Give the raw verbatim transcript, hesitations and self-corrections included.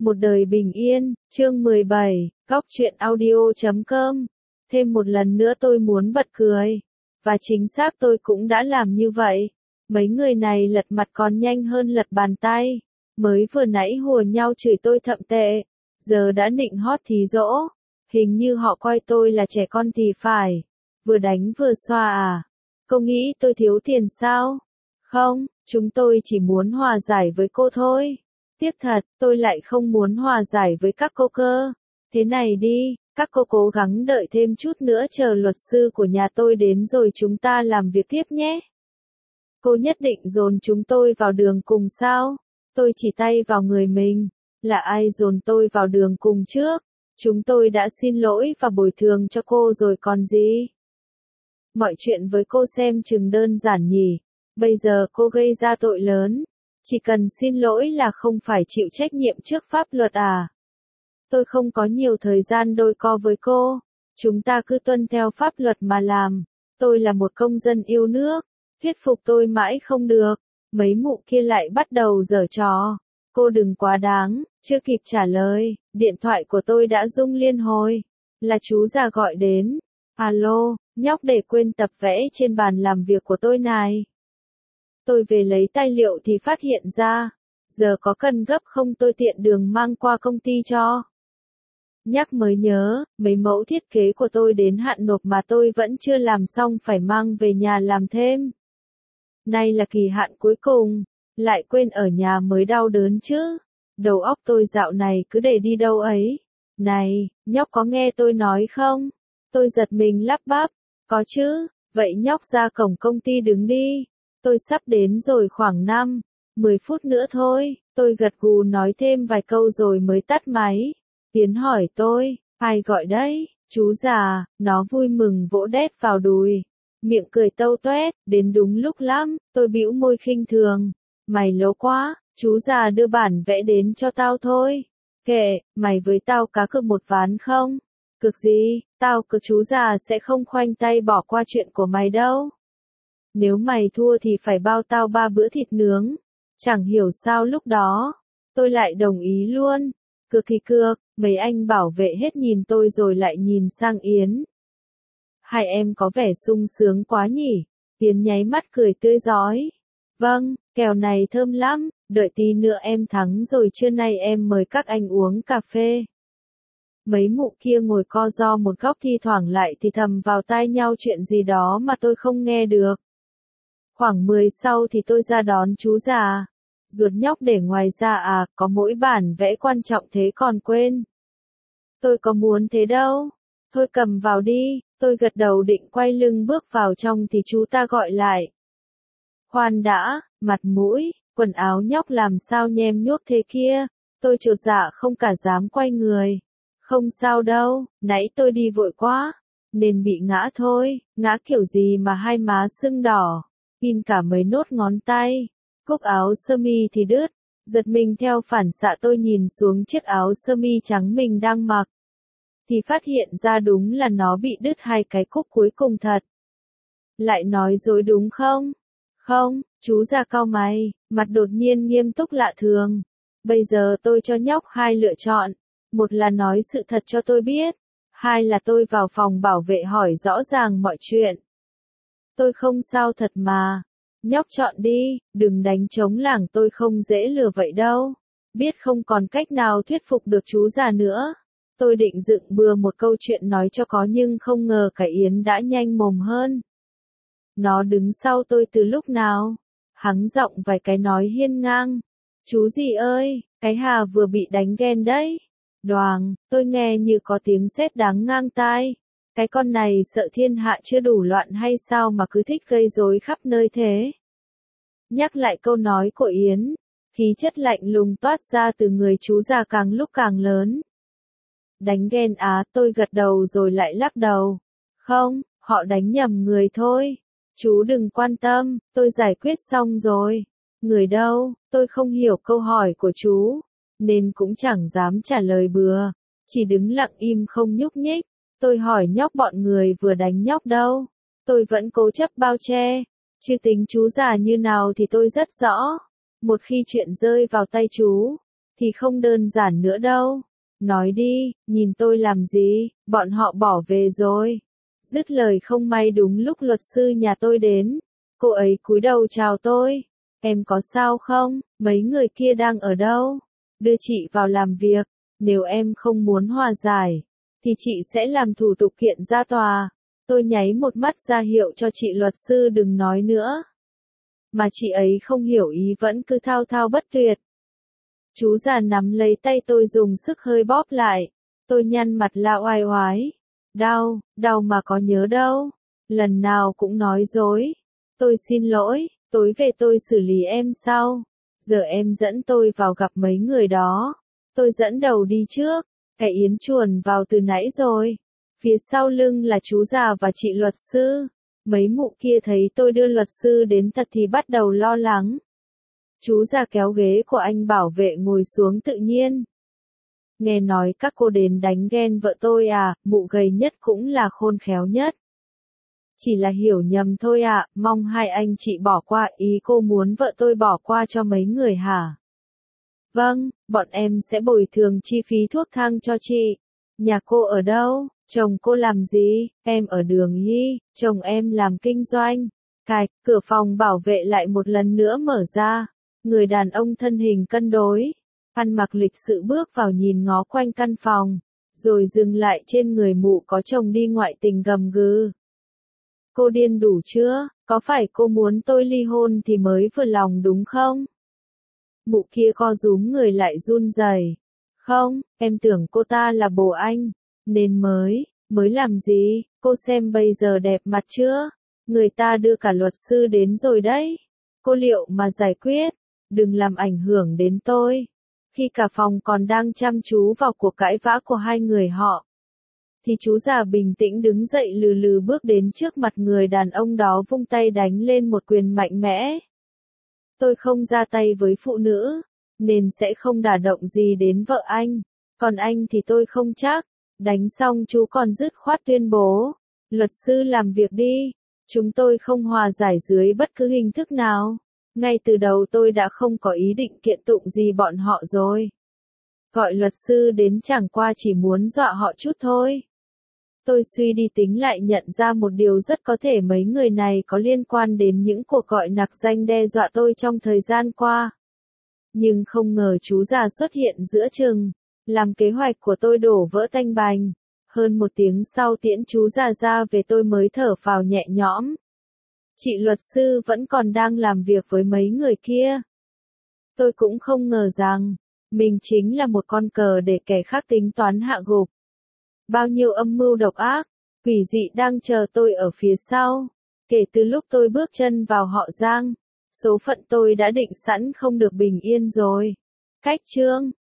Một đời bình yên, chương mười bảy, góc truyện audio chấm com. Thêm một lần nữa tôi muốn bật cười. Và chính xác tôi cũng đã làm như vậy. Mấy người này lật mặt còn nhanh hơn lật bàn tay. Mới vừa nãy hùa nhau chửi tôi thậm tệ. Giờ đã nịnh hót thí dỗ. Hình như họ coi tôi là trẻ con thì phải. Vừa đánh vừa xoa à? Cô nghĩ tôi thiếu tiền sao? Không, chúng tôi chỉ muốn hòa giải với cô thôi. Tiếc thật, tôi lại không muốn hòa giải với các cô cơ. Thế này đi, các cô cố gắng đợi thêm chút nữa chờ luật sư của nhà tôi đến rồi chúng ta làm việc tiếp nhé. Cô nhất định dồn chúng tôi vào đường cùng sao? Tôi chỉ tay vào người mình. Là ai dồn tôi vào đường cùng trước? Chúng tôi đã xin lỗi và bồi thường cho cô rồi còn gì? Mọi chuyện với cô xem chừng đơn giản nhỉ. Bây giờ cô gây ra tội lớn. Chỉ cần xin lỗi là không phải chịu trách nhiệm trước pháp luật à? Tôi không có nhiều thời gian đôi co với cô. Chúng ta cứ tuân theo pháp luật mà làm. Tôi là một công dân yêu nước. Thuyết phục tôi mãi không được. Mấy mụ kia lại bắt đầu giở trò. Cô đừng quá đáng. Chưa kịp trả lời, điện thoại của tôi đã rung liên hồi. Là chú già gọi đến. Alo, nhóc để quên tập vẽ trên bàn làm việc của tôi này. Tôi về lấy tài liệu thì phát hiện ra. Giờ có cần gấp không tôi tiện đường mang qua công ty cho. Nhắc mới nhớ, mấy mẫu thiết kế của tôi đến hạn nộp mà tôi vẫn chưa làm xong phải mang về nhà làm thêm. Nay là kỳ hạn cuối cùng, lại quên ở nhà mới đau đớn chứ. Đầu óc tôi dạo này cứ để đi đâu ấy. Này, nhóc có nghe tôi nói không? Tôi giật mình lắp bắp. Có chứ, vậy nhóc ra cổng công ty đứng đi. Tôi sắp đến rồi khoảng năm, mười phút nữa thôi. Tôi gật gù nói thêm vài câu rồi mới tắt máy. Tiến hỏi tôi, ai gọi đấy? Chú già, nó vui mừng vỗ đét vào đùi. Miệng cười tâu toét, đến đúng lúc lắm, tôi bĩu môi khinh thường. Mày lố quá, chú già đưa bản vẽ đến cho tao thôi. Kệ, mày với tao cá cược một ván không? Cực gì, tao cực chú già sẽ không khoanh tay bỏ qua chuyện của mày đâu. Nếu mày thua thì phải bao tao ba bữa thịt nướng. Chẳng hiểu sao lúc đó, tôi lại đồng ý luôn. Cược thì cược, mấy anh bảo vệ hết nhìn tôi rồi lại nhìn sang Yến. Hai em có vẻ sung sướng quá nhỉ? Yến nháy mắt cười tươi rói. Vâng, kèo này thơm lắm, đợi tí nữa em thắng rồi trưa nay em mời các anh uống cà phê. Mấy mụ kia ngồi co ro một góc thi thoảng lại thì thầm vào tai nhau chuyện gì đó mà tôi không nghe được. Khoảng mười sau thì tôi ra đón chú già. Ruột nhóc để ngoài ra à, có mỗi bản vẽ quan trọng thế còn quên. Tôi có muốn thế đâu. Thôi cầm vào đi, tôi gật đầu định quay lưng bước vào trong thì chú ta gọi lại. Khoan đã, mặt mũi, quần áo nhóc làm sao nhem nhuốc thế kia, tôi chột dạ không cả dám quay người. Không sao đâu, nãy tôi đi vội quá, nên bị ngã thôi, ngã kiểu gì mà hai má sưng đỏ, in cả mấy nốt ngón tay, cúc áo sơ mi thì đứt, giật mình theo phản xạ tôi nhìn xuống chiếc áo sơ mi trắng mình đang mặc. Thì phát hiện ra đúng là nó bị đứt hai cái cúc cuối cùng thật. Lại nói dối đúng không? Không, chú già cau mày, mặt đột nhiên nghiêm túc lạ thường. Bây giờ tôi cho nhóc hai lựa chọn. Một là nói sự thật cho tôi biết. Hai là tôi vào phòng bảo vệ hỏi rõ ràng mọi chuyện. Tôi không sao thật mà. Nhóc chọn đi, đừng đánh trống lảng tôi không dễ lừa vậy đâu. Biết không còn cách nào thuyết phục được chú già nữa. Tôi định dựng bừa một câu chuyện nói cho có nhưng không ngờ cái Yến đã nhanh mồm hơn. Nó đứng sau tôi từ lúc nào? Hắng giọng vài cái nói hiên ngang. Chú gì ơi, cái Hà vừa bị đánh ghen đấy. Đoàng, tôi nghe như có tiếng sét đáng ngang tai. Cái con này sợ thiên hạ chưa đủ loạn hay sao mà cứ thích gây rối khắp nơi thế? Nhắc lại câu nói của Yến, khí chất lạnh lùng toát ra từ người chú già càng lúc càng lớn. Đánh ghen á, tôi gật đầu rồi lại lắc đầu. Không, họ đánh nhầm người thôi. Chú đừng quan tâm, tôi giải quyết xong rồi. Người đâu, tôi không hiểu câu hỏi của chú, nên cũng chẳng dám trả lời bừa. Chỉ đứng lặng im không nhúc nhích. Tôi hỏi nhóc bọn người vừa đánh nhóc đâu. Tôi vẫn cố chấp bao che. Chứ tính chú già như nào thì tôi rất rõ. Một khi chuyện rơi vào tay chú, thì không đơn giản nữa đâu. Nói đi, nhìn tôi làm gì, bọn họ bỏ về rồi. Dứt lời không may đúng lúc luật sư nhà tôi đến. Cô ấy cúi đầu chào tôi. Em có sao không, mấy người kia đang ở đâu? Đưa chị vào làm việc, nếu em không muốn hòa giải, thì chị sẽ làm thủ tục kiện ra tòa. Tôi nháy một mắt ra hiệu cho chị luật sư đừng nói nữa. Mà chị ấy không hiểu ý vẫn cứ thao thao bất tuyệt. Chú già nắm lấy tay tôi dùng sức hơi bóp lại. Tôi nhăn mặt la oai oái. Đau, đau mà có nhớ đâu. Lần nào cũng nói dối. Tôi xin lỗi, tối về tôi xử lý em sau. Giờ em dẫn tôi vào gặp mấy người đó. Tôi dẫn đầu đi trước. Cái yến chuồn vào từ nãy rồi. Phía sau lưng là chú già và chị luật sư. Mấy mụ kia thấy tôi đưa luật sư đến thật thì bắt đầu lo lắng. Chú già kéo ghế của anh bảo vệ ngồi xuống tự nhiên. Nghe nói các cô đến đánh ghen vợ tôi à, mụ gầy nhất cũng là khôn khéo nhất. Chỉ là hiểu nhầm thôi ạ, à, mong hai anh chị bỏ qua, ý cô muốn vợ tôi bỏ qua cho mấy người hả? Vâng, bọn em sẽ bồi thường chi phí thuốc thang cho chị. Nhà cô ở đâu? Chồng cô làm gì? Em ở Đường Y, chồng em làm kinh doanh. Cạch, cửa phòng bảo vệ lại một lần nữa mở ra. Người đàn ông thân hình cân đối, ăn mặc lịch sự bước vào nhìn ngó quanh căn phòng, rồi dừng lại trên người mụ có chồng đi ngoại tình gầm gừ. Cô điên đủ chưa? Có phải cô muốn tôi ly hôn thì mới vừa lòng đúng không? Mụ kia co rúm người lại run rẩy. Không, em tưởng cô ta là bồ anh, nên mới, mới làm gì, cô xem bây giờ đẹp mặt chưa? Người ta đưa cả luật sư đến rồi đấy. Cô liệu mà giải quyết, đừng làm ảnh hưởng đến tôi. Khi cả phòng còn đang chăm chú vào cuộc cãi vã của hai người họ, thì chú già bình tĩnh đứng dậy lừ lừ bước đến trước mặt người đàn ông đó vung tay đánh lên một quyền mạnh mẽ. Tôi không ra tay với phụ nữ, nên sẽ không đả động gì đến vợ anh. Còn anh thì tôi không chắc. Đánh xong chú còn dứt khoát tuyên bố. Luật sư làm việc đi. Chúng tôi không hòa giải dưới bất cứ hình thức nào. Ngay từ đầu tôi đã không có ý định kiện tụng gì bọn họ rồi. Gọi luật sư đến chẳng qua chỉ muốn dọa họ chút thôi. Tôi suy đi tính lại nhận ra một điều rất có thể mấy người này có liên quan đến những cuộc gọi nặc danh đe dọa tôi trong thời gian qua. Nhưng không ngờ chú già xuất hiện giữa chừng, làm kế hoạch của tôi đổ vỡ tanh bành. Hơn một tiếng sau tiễn chú già ra về tôi mới thở phào nhẹ nhõm. Chị luật sư vẫn còn đang làm việc với mấy người kia. Tôi cũng không ngờ rằng, mình chính là một con cờ để kẻ khác tính toán hạ gục. Bao nhiêu âm mưu độc ác, quỷ dị đang chờ tôi ở phía sau. Kể từ lúc tôi bước chân vào họ Giang, số phận tôi đã định sẵn không được bình yên rồi. Cách chương